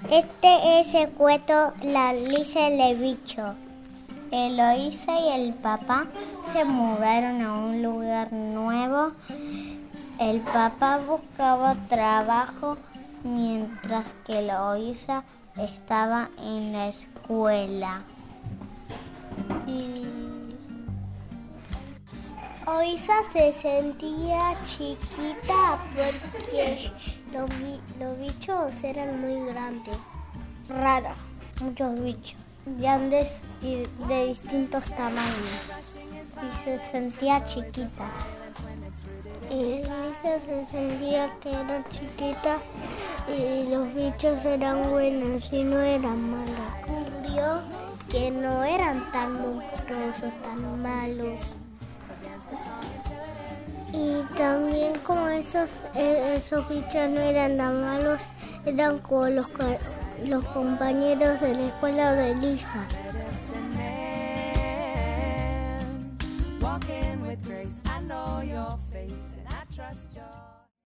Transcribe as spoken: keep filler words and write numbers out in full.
Este es el cuento La Lisa y el bicho. Eloísa y el papá se mudaron a un lugar nuevo. El papá buscaba trabajo mientras que Eloísa estaba en la escuela. Y Eloísa se sentía chiquita porque los, los bichos eran muy grandes, raros, muchos bichos, grandes y de distintos tamaños, y se sentía chiquita. Y Eloísa se sentía que era chiquita y los bichos eran buenos y no eran malos. Descubrió que no eran tan monstruosos, tan malos. Y también como esos, esos bichos no eran tan malos, eran como los, los compañeros de la escuela de Lisa. Walking with grace, I know your face and I trust your